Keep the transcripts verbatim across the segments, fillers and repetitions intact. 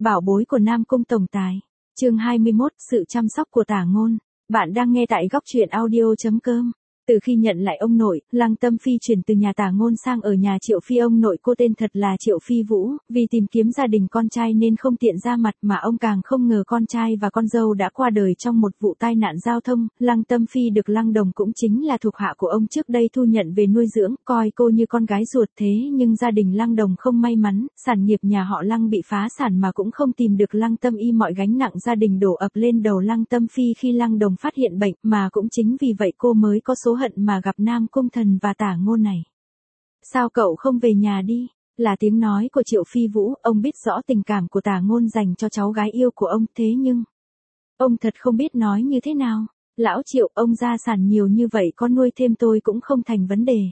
Bảo bối của Nam Cung tổng tài. Chương hai mươi mốt, sự chăm sóc của Tả Ngôn. Bạn đang nghe tại góc truyện audio chấm com. Từ khi nhận lại ông nội, Lăng Tâm Phi chuyển từ nhà Tả Ngôn sang ở nhà Triệu Phi. Ông nội cô tên thật là Triệu Phi Vũ, vì tìm kiếm gia đình con trai nên không tiện ra mặt, mà ông càng không ngờ con trai và con dâu đã qua đời trong một vụ tai nạn giao thông. Lăng Tâm Phi được Lăng Đồng, cũng chính là thuộc hạ của ông trước đây, thu nhận về nuôi dưỡng, coi cô như con gái ruột. Thế nhưng gia đình Lăng Đồng không may mắn, sản nghiệp nhà họ Lăng bị phá sản mà cũng không tìm được Lăng Tâm Y. Mọi gánh nặng gia đình đổ ập lên đầu Lăng Tâm Phi khi Lăng Đồng phát hiện bệnh, mà cũng chính vì vậy cô mới có số hận mà gặp Nam Cung Thần và Tả Ngôn này. Sao cậu không về nhà đi? Là tiếng nói của Triệu Phi Vũ. Ông biết rõ tình cảm của Tả Ngôn dành cho cháu gái yêu của ông, thế nhưng ông thật không biết nói như thế nào. Lão Triệu, ông gia sản nhiều như vậy, có nuôi thêm tôi cũng không thành vấn đề.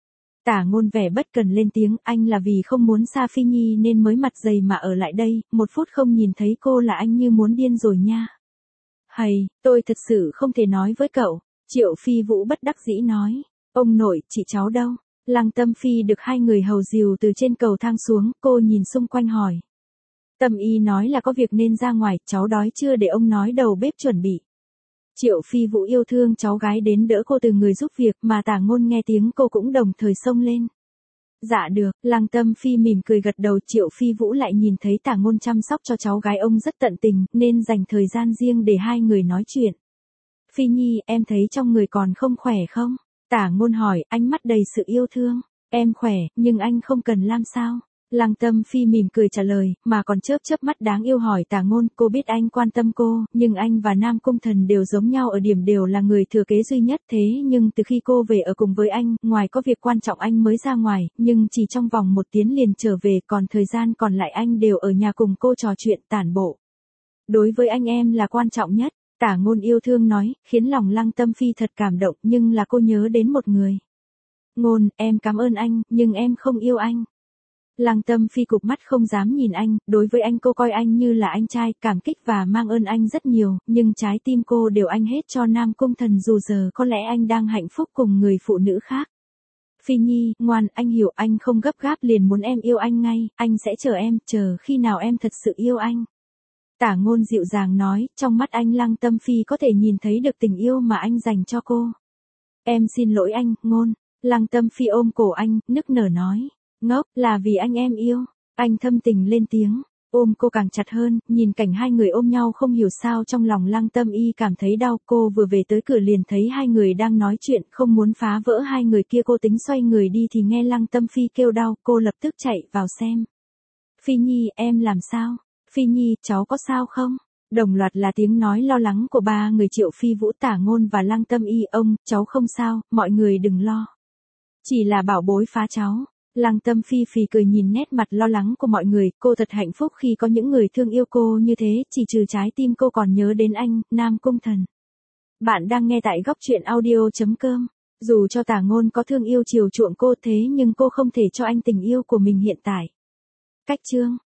Tả Ngôn vẻ bất cần lên tiếng, anh là vì không muốn xa Phi Nhi nên mới mặt dày mà ở lại đây, một phút không nhìn thấy cô là anh như muốn điên rồi nha. Hay, tôi thật sự không thể nói với cậu. Triệu Phi Vũ bất đắc dĩ nói. Ông nội, chị cháu đâu? Lăng Tâm Phi được hai người hầu dìu từ trên cầu thang xuống, cô nhìn xung quanh hỏi. Tâm Y nói là có việc nên ra ngoài, cháu đói chưa để ông nói đầu bếp chuẩn bị. Triệu Phi Vũ yêu thương cháu gái đến đỡ cô từ người giúp việc, mà Tả Ngôn nghe tiếng cô cũng đồng thời xông lên. Dạ được, Lăng Tâm Phi mỉm cười gật đầu. Triệu Phi Vũ lại nhìn thấy Tả Ngôn chăm sóc cho cháu gái ông rất tận tình, nên dành thời gian riêng để hai người nói chuyện. Phi Nhi, em thấy trong người còn không khỏe không? Tả Ngôn hỏi, ánh mắt đầy sự yêu thương. Em khỏe, nhưng anh không cần làm sao? Lăng Tâm Phi mỉm cười trả lời, mà còn chớp chớp mắt đáng yêu hỏi Tả Ngôn, cô biết anh quan tâm cô, nhưng anh và Nam Cung Thần đều giống nhau ở điểm đều là người thừa kế duy nhất. Thế nhưng từ khi cô về ở cùng với anh, ngoài có việc quan trọng anh mới ra ngoài, nhưng chỉ trong vòng một tiếng liền trở về, còn thời gian còn lại anh đều ở nhà cùng cô trò chuyện tản bộ. Đối với anh em là quan trọng nhất. Tả Ngôn yêu thương nói, khiến lòng Lăng Tâm Phi thật cảm động, nhưng là cô nhớ đến một người. Ngôn, em cảm ơn anh, nhưng em không yêu anh. Lăng Tâm Phi cụp mắt không dám nhìn anh, đối với anh cô coi anh như là anh trai, cảm kích và mang ơn anh rất nhiều, nhưng trái tim cô đều anh hết cho Nam Cung Thần, dù giờ có lẽ anh đang hạnh phúc cùng người phụ nữ khác. Phi Nhi, ngoan, anh hiểu, anh không gấp gáp liền muốn em yêu anh ngay, anh sẽ chờ em, chờ khi nào em thật sự yêu anh. Tả Ngôn dịu dàng nói, trong mắt anh Lăng Tâm Phi có thể nhìn thấy được tình yêu mà anh dành cho cô. Em xin lỗi anh, Ngôn. Lăng Tâm Phi ôm cổ anh, nức nở nói. Ngốc, là vì anh em yêu. Anh thâm tình lên tiếng, ôm cô càng chặt hơn, nhìn cảnh hai người ôm nhau không hiểu sao trong lòng Lăng Tâm Y cảm thấy đau. Cô vừa về tới cửa liền thấy hai người đang nói chuyện, không muốn phá vỡ hai người kia, cô tính xoay người đi thì nghe Lăng Tâm Phi kêu đau, cô lập tức chạy vào xem. Phi Nhi, em làm sao? Phi Nhi, cháu có sao không? Đồng loạt là tiếng nói lo lắng của ba người Triệu Phi Vũ, Tả Ngôn và Lăng Tâm Y. Ông, cháu không sao, mọi người đừng lo. Chỉ là bảo bối phá cháu. Lăng Tâm Phi phì cười nhìn nét mặt lo lắng của mọi người, cô thật hạnh phúc khi có những người thương yêu cô như thế, chỉ trừ trái tim cô còn nhớ đến anh, Nam Cung Thần. Bạn đang nghe tại góc truyện audio chấm com. Dù cho Tả Ngôn có thương yêu chiều chuộng cô, thế nhưng cô không thể cho anh tình yêu của mình hiện tại. Cách chương